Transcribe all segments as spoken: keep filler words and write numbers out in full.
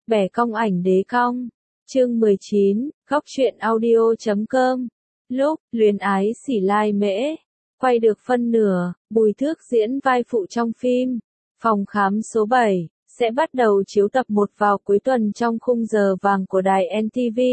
Bẻ cong ảnh đế cong. Chương mười chín, góc truyện audio chấm com. Lúc, luyến ái xỉ lai mễ. Quay được phân nửa, Bùi Thước diễn vai phụ trong phim. Phòng khám số bảy, sẽ bắt đầu chiếu tập một vào cuối tuần trong khung giờ vàng của đài en tê vê.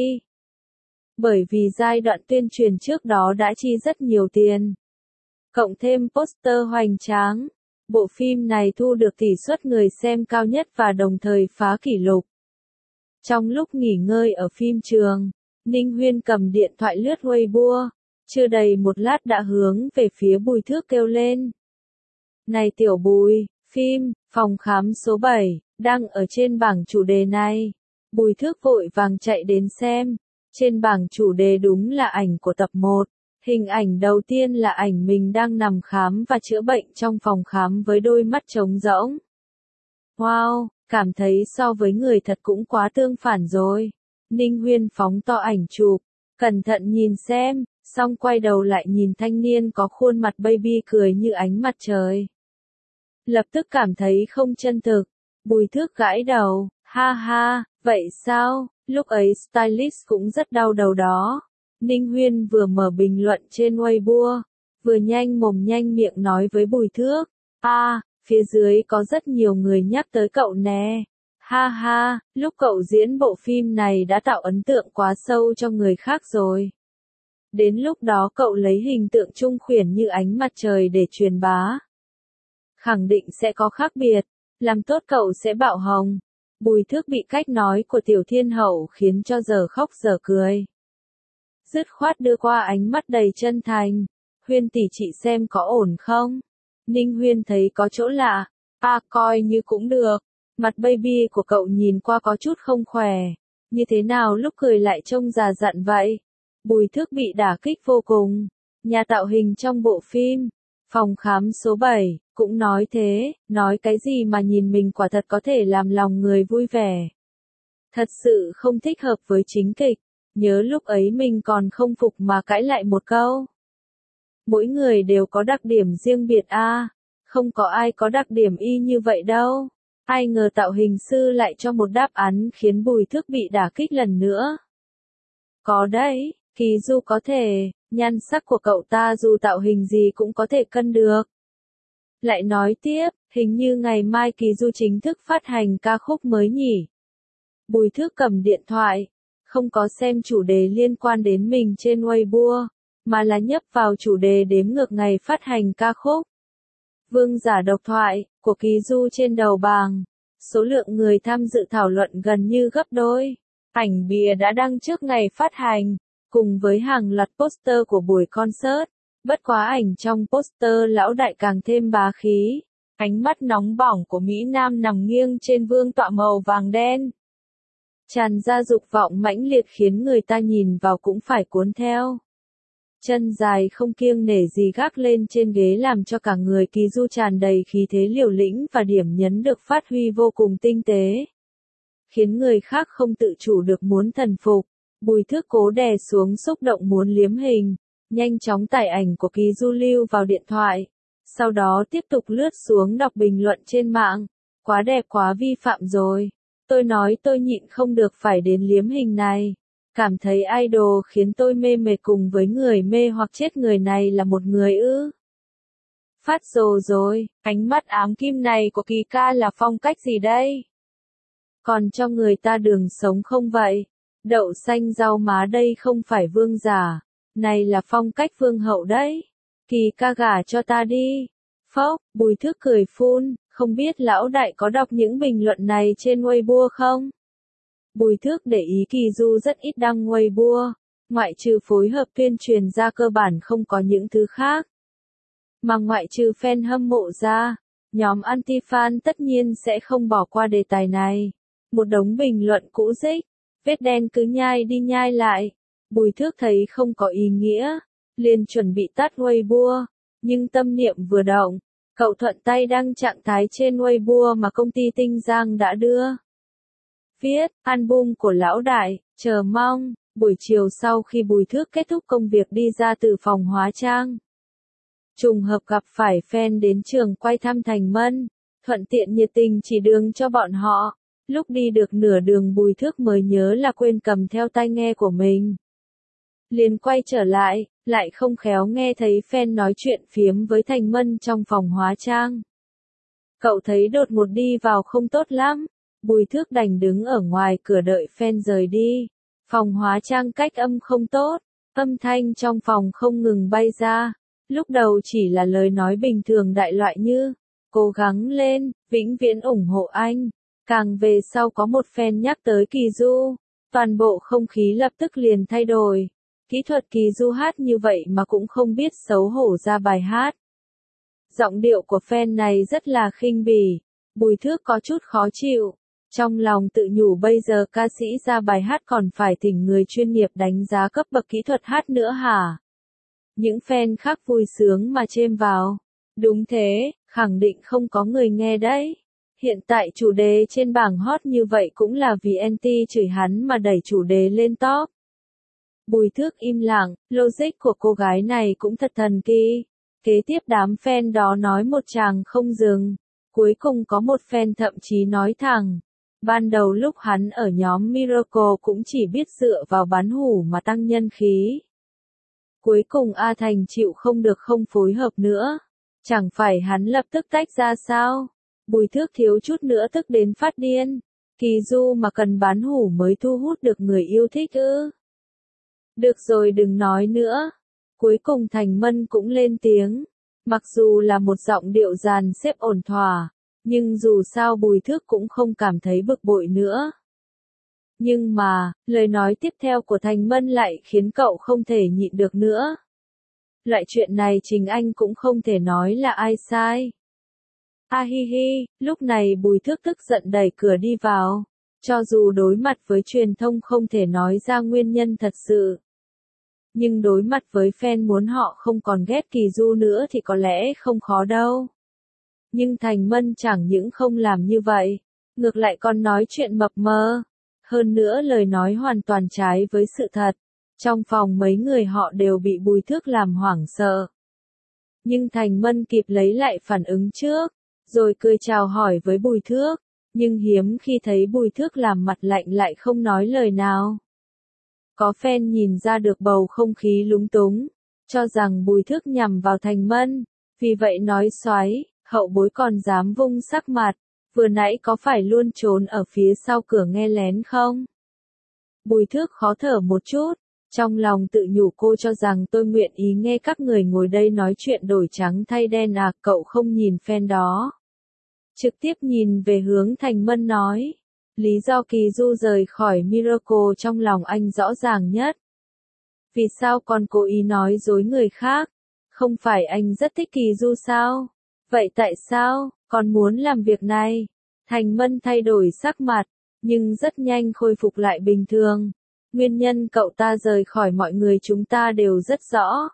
Bởi vì giai đoạn tuyên truyền trước đó đã chi rất nhiều tiền. Cộng thêm poster hoành tráng. Bộ phim này thu được tỷ suất người xem cao nhất và đồng thời phá kỷ lục. Trong lúc nghỉ ngơi ở phim trường, Ninh Huyên cầm điện thoại lướt Weibo, chưa đầy một lát đã hướng về phía Bùi Thước kêu lên. Này tiểu Bùi, phim, phòng khám số bảy, đang ở trên bảng chủ đề này. Bùi Thước vội vàng chạy đến xem, trên bảng chủ đề đúng là ảnh của tập một. Hình ảnh đầu tiên là ảnh mình đang nằm khám và chữa bệnh trong phòng khám với đôi mắt trống rỗng. Wow, cảm thấy so với người thật cũng quá tương phản rồi. Ninh Huyên phóng to ảnh chụp, cẩn thận nhìn xem, xong quay đầu lại nhìn thanh niên có khuôn mặt baby cười như ánh mặt trời. Lập tức cảm thấy không chân thực. Bùi Thước gãi đầu, ha ha, vậy sao, lúc ấy stylist cũng rất đau đầu đó. Ninh Huyên vừa mở bình luận trên Weibo, vừa nhanh mồm nhanh miệng nói với Bùi Thước, à, phía dưới có rất nhiều người nhắc tới cậu nè. Ha ha, lúc cậu diễn bộ phim này đã tạo ấn tượng quá sâu cho người khác rồi. Đến lúc đó cậu lấy hình tượng trung khuyển như ánh mặt trời để truyền bá. Khẳng định sẽ có khác biệt, làm tốt cậu sẽ bạo hồng. Bùi Thước bị cách nói của Tiểu Thiên Hậu khiến cho giờ khóc giờ cười. Dứt khoát đưa qua ánh mắt đầy chân thành. Huyên tỷ chị xem có ổn không? Ninh Huyên thấy có chỗ lạ. À, coi như cũng được. Mặt baby của cậu nhìn qua có chút không khỏe. Như thế nào lúc cười lại trông già dặn vậy? Bùi Thước bị đả kích vô cùng. Nhà tạo hình trong bộ phim, phòng khám số bảy, cũng nói thế. Nói cái gì mà nhìn mình quả thật có thể làm lòng người vui vẻ. Thật sự không thích hợp với chính kịch. Nhớ lúc ấy mình còn không phục mà cãi lại một câu. Mỗi người đều có đặc điểm riêng biệt a, à, không có ai có đặc điểm y như vậy đâu. Ai ngờ tạo hình sư lại cho một đáp án khiến Bùi Thước bị đả kích lần nữa. Có đấy, Kỳ Du có thể, nhan sắc của cậu ta dù tạo hình gì cũng có thể cân được. Lại nói tiếp, hình như ngày mai Kỳ Du chính thức phát hành ca khúc mới nhỉ. Bùi Thước cầm điện thoại. Không có xem chủ đề liên quan đến mình trên Weibo, mà là nhấp vào chủ đề đếm ngược ngày phát hành ca khúc. Vương giả độc thoại, của Kỳ Du trên đầu bảng. Số lượng người tham dự thảo luận gần như gấp đôi. Ảnh bìa đã đăng trước ngày phát hành, cùng với hàng loạt poster của buổi concert. Bất quá ảnh trong poster lão đại càng thêm bá khí. Ánh mắt nóng bỏng của Mỹ Nam nằm nghiêng trên vương tọa màu vàng đen. Tràn ra dục vọng mãnh liệt khiến người ta nhìn vào cũng phải cuốn theo. Chân dài không kiêng nể gì gác lên trên ghế làm cho cả người Kỳ Du tràn đầy khí thế liều lĩnh và điểm nhấn được phát huy vô cùng tinh tế. Khiến người khác không tự chủ được muốn thần phục. Bùi Thước cố đè xuống xúc động muốn liếm hình. Nhanh chóng tải ảnh của Kỳ Du lưu vào điện thoại. Sau đó tiếp tục lướt xuống đọc bình luận trên mạng. Quá đẹp quá vi phạm rồi. Tôi nói tôi nhịn không được phải đến liếm hình này. Cảm thấy idol khiến tôi mê mệt cùng với người mê hoặc chết người này là một người ư. Phát rồ rồi, ánh mắt ám kim này của Kỳ ca là phong cách gì đây? Còn cho người ta đường sống không vậy? Đậu xanh rau má đây không phải vương giả. Này là phong cách vương hậu đấy. Kỳ ca gả cho ta đi. Phốc, Bùi Thước cười phun. Không biết lão đại có đọc những bình luận này trên Weibo không? Bùi Thước để ý Kỳ Du rất ít đăng Weibo, ngoại trừ phối hợp tuyên truyền ra cơ bản không có những thứ khác. Mà ngoại trừ fan hâm mộ ra, nhóm anti-fan tất nhiên sẽ không bỏ qua đề tài này. Một đống bình luận cũ rích, vết đen cứ nhai đi nhai lại. Bùi Thước thấy không có ý nghĩa, liền chuẩn bị tắt Weibo, nhưng tâm niệm vừa động. Cậu thuận tay đăng trạng thái trên Weibo mà công ty Tinh Giang đã đưa. Viết, album của lão đại, chờ mong. Buổi chiều sau khi Bùi Thước kết thúc công việc đi ra từ phòng hóa trang. Trùng hợp gặp phải fan đến trường quay thăm Thành Mân, thuận tiện nhiệt tình chỉ đường cho bọn họ. Lúc đi được nửa đường Bùi Thước mới nhớ là quên cầm theo tai nghe của mình. Liền quay trở lại, lại không khéo nghe thấy fan nói chuyện phiếm với Thành Mân trong phòng hóa trang. Cậu thấy đột ngột đi vào không tốt lắm, Bùi Thước đành đứng ở ngoài cửa đợi fan rời đi. Phòng hóa trang cách âm không tốt, âm thanh trong phòng không ngừng bay ra. Lúc đầu chỉ là lời nói bình thường đại loại như, cố gắng lên, vĩnh viễn ủng hộ anh. Càng về sau có một fan nhắc tới Kỳ Du, toàn bộ không khí lập tức liền thay đổi. Kỹ thuật Kỳ Du hát như vậy mà cũng không biết xấu hổ ra bài hát. Giọng điệu của fan này rất là khinh bỉ, Bùi Thước có chút khó chịu. Trong lòng tự nhủ bây giờ ca sĩ ra bài hát còn phải thỉnh người chuyên nghiệp đánh giá cấp bậc kỹ thuật hát nữa hả? Những fan khác vui sướng mà chêm vào. Đúng thế, khẳng định không có người nghe đấy. Hiện tại chủ đề trên bảng hot như vậy cũng là vì anti chửi hắn mà đẩy chủ đề lên top. Bùi Thước im lặng, logic của cô gái này cũng thật thần kỳ. Kế tiếp đám fan đó nói một tràng không dừng. Cuối cùng có một fan thậm chí nói thẳng. Ban đầu lúc hắn ở nhóm Miracle cũng chỉ biết dựa vào bán hủ mà tăng nhân khí. Cuối cùng A Thành chịu không được không phối hợp nữa. Chẳng phải hắn lập tức tách ra sao? Bùi Thước thiếu chút nữa tức đến phát điên. Kỳ Du mà cần bán hủ mới thu hút được người yêu thích ư? Được rồi đừng nói nữa. Cuối cùng Thành Mân cũng lên tiếng. Mặc dù là một giọng điệu dàn xếp ổn thỏa, nhưng dù sao Bùi Thước cũng không cảm thấy bực bội nữa. Nhưng mà, lời nói tiếp theo của Thành Mân lại khiến cậu không thể nhịn được nữa. Loại chuyện này chính anh cũng không thể nói là ai sai. A hi hi, lúc này Bùi Thước tức giận đẩy cửa đi vào. Cho dù đối mặt với truyền thông không thể nói ra nguyên nhân thật sự. Nhưng đối mặt với fan muốn họ không còn ghét Kỳ Du nữa thì có lẽ không khó đâu. Nhưng Thành Mân chẳng những không làm như vậy, ngược lại còn nói chuyện mập mờ. Hơn nữa lời nói hoàn toàn trái với sự thật. Trong phòng mấy người họ đều bị Bùi Thước làm hoảng sợ. Nhưng Thành Mân kịp lấy lại phản ứng trước, rồi cười chào hỏi với Bùi Thước. Nhưng hiếm khi thấy Bùi Thước làm mặt lạnh lại không nói lời nào. Có fan nhìn ra được bầu không khí lúng túng, cho rằng Bùi Thước nhằm vào Thành Mân, vì vậy nói xoáy, hậu bối còn dám vung sắc mặt, vừa nãy có phải luôn trốn ở phía sau cửa nghe lén không? Bùi Thước khó thở một chút, trong lòng tự nhủ cô cho rằng tôi nguyện ý nghe các người ngồi đây nói chuyện đổi trắng thay đen à, cậu không nhìn fan đó. Trực tiếp nhìn về hướng Thành Mân nói. Lý do Kỳ Du rời khỏi Miracle trong lòng anh rõ ràng nhất. Vì sao còn cố ý nói dối người khác? Không phải anh rất thích Kỳ Du sao? Vậy tại sao còn muốn làm việc này? Thành Mân thay đổi sắc mặt, nhưng rất nhanh khôi phục lại bình thường. Nguyên nhân cậu ta rời khỏi mọi người chúng ta đều rất rõ.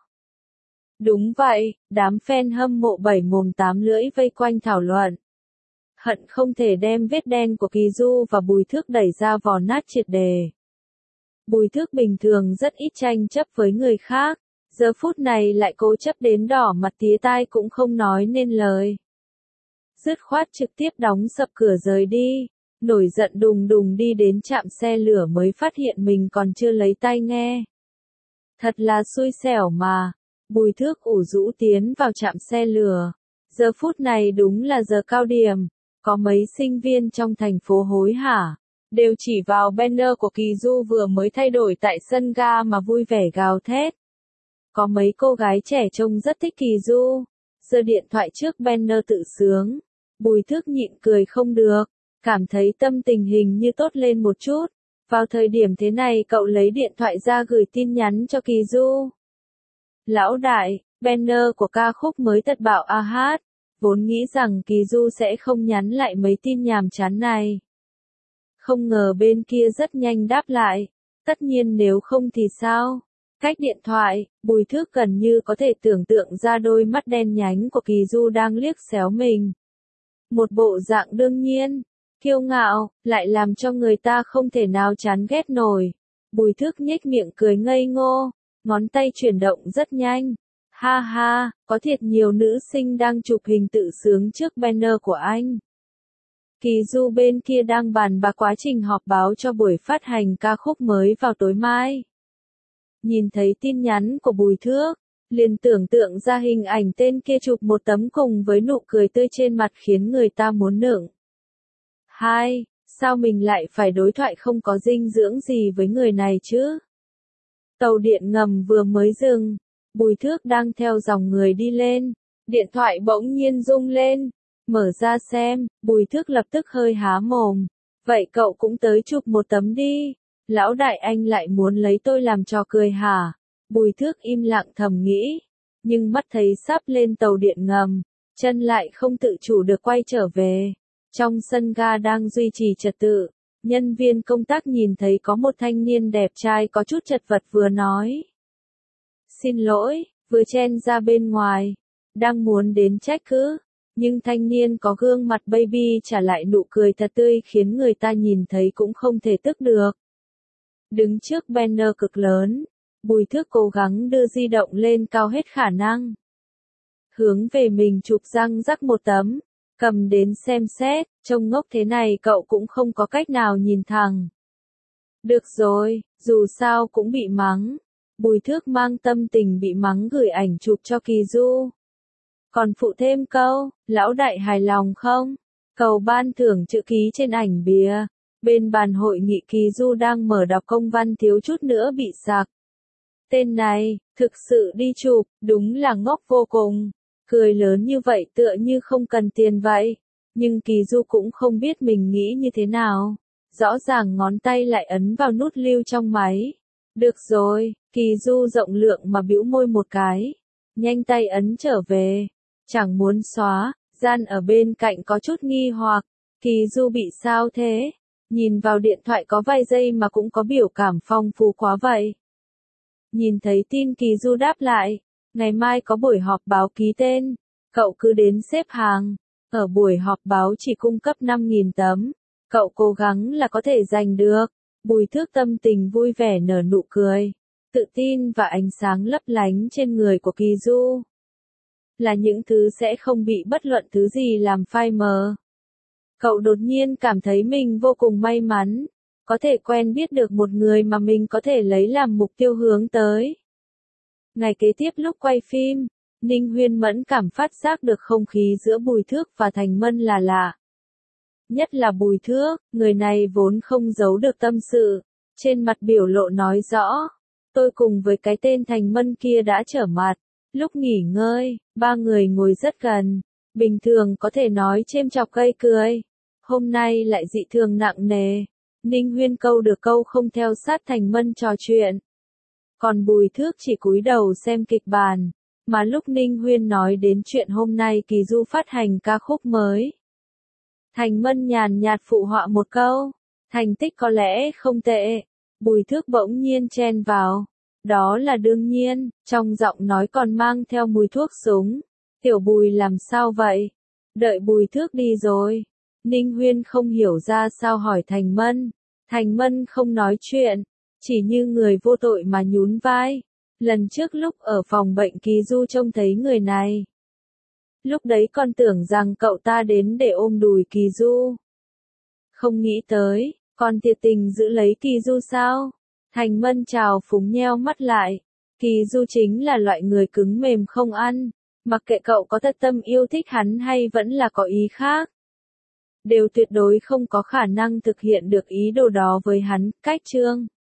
Đúng vậy, đám fan hâm mộ bảy mồm tám lưỡi vây quanh thảo luận. Hận không thể đem vết đen của Kỳ Du và Bùi Thước đẩy ra vò nát triệt đề. Bùi Thước bình thường rất ít tranh chấp với người khác, giờ phút này lại cố chấp đến đỏ mặt tía tai cũng không nói nên lời. Dứt khoát trực tiếp đóng sập cửa rời đi, nổi giận đùng đùng đi đến trạm xe lửa mới phát hiện mình còn chưa lấy tai nghe. Thật là xui xẻo mà, Bùi Thước ủ rũ tiến vào trạm xe lửa. Giờ phút này đúng là giờ cao điểm. Có mấy sinh viên trong thành phố hối hả, đều chỉ vào banner của Kỳ Du vừa mới thay đổi tại sân ga mà vui vẻ gào thét. Có mấy cô gái trẻ trông rất thích Kỳ Du, giơ điện thoại trước banner tự sướng. Bùi Thước nhịn cười không được, cảm thấy tâm tình hình như tốt lên một chút. Vào thời điểm thế này cậu lấy điện thoại ra gửi tin nhắn cho Kỳ Du. Lão đại, banner của ca khúc mới Tật Bảo A Hát. Vốn nghĩ rằng Kỳ Du sẽ không nhắn lại mấy tin nhàm chán này. Không ngờ bên kia rất nhanh đáp lại. Tất nhiên nếu không thì sao? Cách điện thoại, Bùi Thước gần như có thể tưởng tượng ra đôi mắt đen nhánh của Kỳ Du đang liếc xéo mình. Một bộ dạng đương nhiên, kiêu ngạo, lại làm cho người ta không thể nào chán ghét nổi. Bùi Thước nhếch miệng cười ngây ngô, ngón tay chuyển động rất nhanh. Ha ha, có thiệt nhiều nữ sinh đang chụp hình tự sướng trước banner của anh. Kỳ Du bên kia đang bàn bạc quá trình họp báo cho buổi phát hành ca khúc mới vào tối mai. Nhìn thấy tin nhắn của Bùi Thước, liền tưởng tượng ra hình ảnh tên kia chụp một tấm cùng với nụ cười tươi trên mặt khiến người ta muốn nựng. Hai, sao mình lại phải đối thoại không có dinh dưỡng gì với người này chứ? Tàu điện ngầm vừa mới dừng, Bùi Thước đang theo dòng người đi lên, điện thoại bỗng nhiên rung lên, mở ra xem, Bùi Thước lập tức hơi há mồm, vậy cậu cũng tới chụp một tấm đi, lão đại anh lại muốn lấy tôi làm trò cười hả? Bùi Thước im lặng thầm nghĩ, nhưng mắt thấy sắp lên tàu điện ngầm, chân lại không tự chủ được quay trở về. Trong sân ga đang duy trì trật tự, nhân viên công tác nhìn thấy có một thanh niên đẹp trai có chút chật vật vừa nói. Xin lỗi, vừa chen ra bên ngoài, đang muốn đến trách cứ, nhưng thanh niên có gương mặt baby trả lại nụ cười thật tươi khiến người ta nhìn thấy cũng không thể tức được. Đứng trước banner cực lớn, Bùi Thước cố gắng đưa di động lên cao hết khả năng. Hướng về mình chụp răng rắc một tấm, cầm đến xem xét, trông ngốc thế này cậu cũng không có cách nào nhìn thẳng. Được rồi, dù sao cũng bị mắng. Bùi Thước mang tâm tình bị mắng gửi ảnh chụp cho Kỳ Du. Còn phụ thêm câu, lão đại hài lòng không? Cầu ban thưởng chữ ký trên ảnh bìa. Bên bàn hội nghị Kỳ Du đang mở đọc công văn thiếu chút nữa bị sặc. Tên này, thực sự đi chụp, đúng là ngốc vô cùng. Cười lớn như vậy tựa như không cần tiền vậy. Nhưng Kỳ Du cũng không biết mình nghĩ như thế nào. Rõ ràng ngón tay lại ấn vào nút lưu trong máy. Được rồi, Kỳ Du rộng lượng mà bĩu môi một cái. Nhanh tay ấn trở về. Chẳng muốn xóa, Gian ở bên cạnh có chút nghi hoặc. Kỳ Du bị sao thế? Nhìn vào điện thoại có vài giây mà cũng có biểu cảm phong phú quá vậy. Nhìn thấy tin Kỳ Du đáp lại. Ngày mai có buổi họp báo ký tên. Cậu cứ đến xếp hàng. Ở buổi họp báo chỉ cung cấp năm nghìn tấm. Cậu cố gắng là có thể giành được. Bùi Thước tâm tình vui vẻ nở nụ cười. Tự tin và ánh sáng lấp lánh trên người của Kỳ Du. Là những thứ sẽ không bị bất luận thứ gì làm phai mờ. Cậu đột nhiên cảm thấy mình vô cùng may mắn. Có thể quen biết được một người mà mình có thể lấy làm mục tiêu hướng tới. Ngày kế tiếp lúc quay phim, Ninh Huyên mẫn cảm phát giác được không khí giữa Bùi Thước và Thành Mân là lạ. Nhất là Bùi Thước, người này vốn không giấu được tâm sự. Trên mặt biểu lộ nói rõ. Tôi cùng với cái tên Thành Mân kia đã trở mặt. Lúc nghỉ ngơi, ba người ngồi rất gần. Bình thường có thể nói chêm chọc gây cười. Hôm nay lại dị thường nặng nề. Ninh Huyên câu được câu không theo sát Thành Mân trò chuyện. Còn Bùi Thước chỉ cúi đầu xem kịch bản. Mà lúc Ninh Huyên nói đến chuyện hôm nay Kỳ Du phát hành ca khúc mới. Thành Mân nhàn nhạt phụ họa một câu. Thành tích có lẽ không tệ. Bùi Thước bỗng nhiên chen vào. Đó là đương nhiên, trong giọng nói còn mang theo mùi thuốc súng. Tiểu Bùi làm sao vậy? Đợi Bùi Thước đi rồi. Ninh Huyên không hiểu ra sao hỏi Thành Mân. Thành Mân không nói chuyện. Chỉ như người vô tội mà nhún vai. Lần trước lúc ở phòng bệnh Kỳ Du trông thấy người này. Lúc đấy con tưởng rằng cậu ta đến để ôm đùi Kỳ Du. Không nghĩ tới, con thiệt tình giữ lấy Kỳ Du sao? Thành Mân trào phúng nheo mắt lại. Kỳ Du chính là loại người cứng mềm không ăn. Mặc kệ cậu có thật tâm yêu thích hắn hay vẫn là có ý khác. Đều tuyệt đối không có khả năng thực hiện được ý đồ đó với hắn, cách chương.